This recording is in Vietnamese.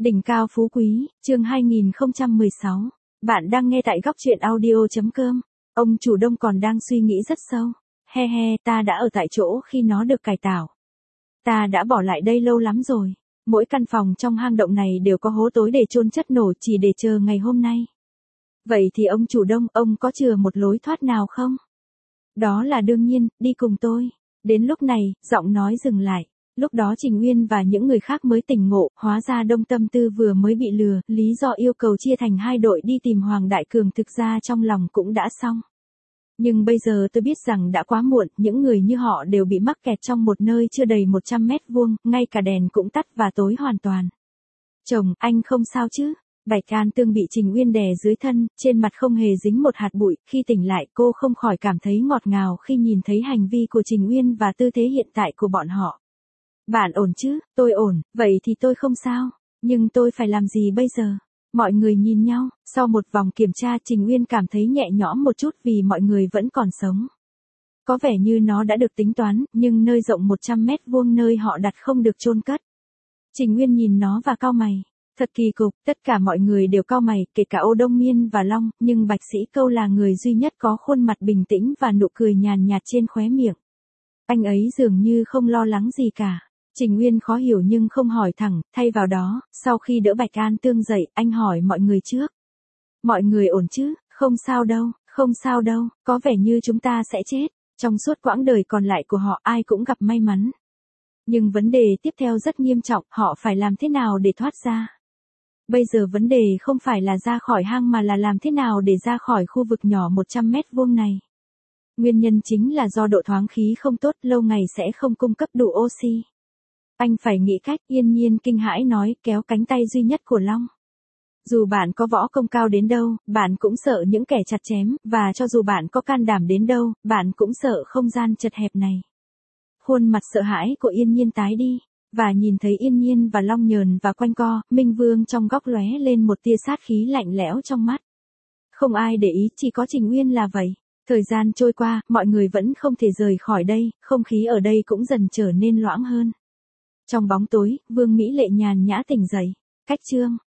Đỉnh cao phú quý, chương 2016. Bạn đang nghe tại góc truyện audio.com. Ông chủ Đông còn đang suy nghĩ rất sâu. He he, ta đã ở tại chỗ khi nó được cải tạo. Ta đã bỏ lại đây lâu lắm rồi. Mỗi căn phòng trong hang động này đều có hố tối để chôn chất nổ chỉ để chờ ngày hôm nay. Vậy thì ông chủ Đông, ông có chừa một lối thoát nào không? Đó là đương nhiên, đi cùng tôi. Đến lúc này, giọng nói dừng lại. Lúc đó Trình Uyên và những người khác mới tỉnh ngộ, hóa ra Đông Tâm Tư vừa mới bị lừa, lý do yêu cầu chia thành hai đội đi tìm Hoàng Đại Cường thực ra trong lòng cũng đã xong. Nhưng bây giờ tôi biết rằng đã quá muộn, những người như họ đều bị mắc kẹt trong một nơi chưa đầy 100 mét vuông, ngay cả đèn cũng tắt và tối hoàn toàn. Chồng, anh không sao chứ? Bạch An Tương bị Trình Uyên đè dưới thân, trên mặt không hề dính một hạt bụi, khi tỉnh lại cô không khỏi cảm thấy ngọt ngào khi nhìn thấy hành vi của Trình Uyên và tư thế hiện tại của bọn họ. Bạn ổn chứ? Tôi ổn, vậy thì tôi không sao. Nhưng tôi phải làm gì bây giờ? Mọi người nhìn nhau, sau một vòng kiểm tra Trình Uyên cảm thấy nhẹ nhõm một chút vì mọi người vẫn còn sống. Có vẻ như nó đã được tính toán, nhưng nơi rộng 100 mét vuông nơi họ đặt không được chôn cất. Trình Uyên nhìn nó và cau mày. Thật kỳ cục, tất cả mọi người đều cau mày, kể cả Ô Đông Miên và Long, nhưng Bạch Sĩ Câu là người duy nhất có khuôn mặt bình tĩnh và nụ cười nhàn nhạt trên khóe miệng. Anh ấy dường như không lo lắng gì cả. Trình Uyên khó hiểu nhưng không hỏi thẳng, thay vào đó, sau khi đỡ Bạch An Tương dậy, anh hỏi mọi người trước. Mọi người ổn chứ? Không sao đâu, không sao đâu, có vẻ như chúng ta sẽ chết. Trong suốt quãng đời còn lại của họ ai cũng gặp may mắn. Nhưng vấn đề tiếp theo rất nghiêm trọng, họ phải làm thế nào để thoát ra? Bây giờ vấn đề không phải là ra khỏi hang mà là làm thế nào để ra khỏi khu vực nhỏ 100 mét vuông này. Nguyên nhân chính là do độ thoáng khí không tốt, lâu ngày sẽ không cung cấp đủ oxy. Anh phải nghĩ cách, Yên Nhiên kinh hãi nói, kéo cánh tay duy nhất của Long. Dù bạn có võ công cao đến đâu, bạn cũng sợ những kẻ chặt chém, và cho dù bạn có can đảm đến đâu, bạn cũng sợ không gian chật hẹp này. Khuôn mặt sợ hãi của Yên Nhiên tái đi, và nhìn thấy Yên Nhiên và Long nhờn và quanh co, Minh Vương trong góc lóe lên một tia sát khí lạnh lẽo trong mắt. Không ai để ý, chỉ có Trình Uyên là vậy. Thời gian trôi qua, mọi người vẫn không thể rời khỏi đây, không khí ở đây cũng dần trở nên loãng hơn. Trong bóng tối, Vương Mỹ Lệ nhàn nhã tỉnh dậy. Cách chương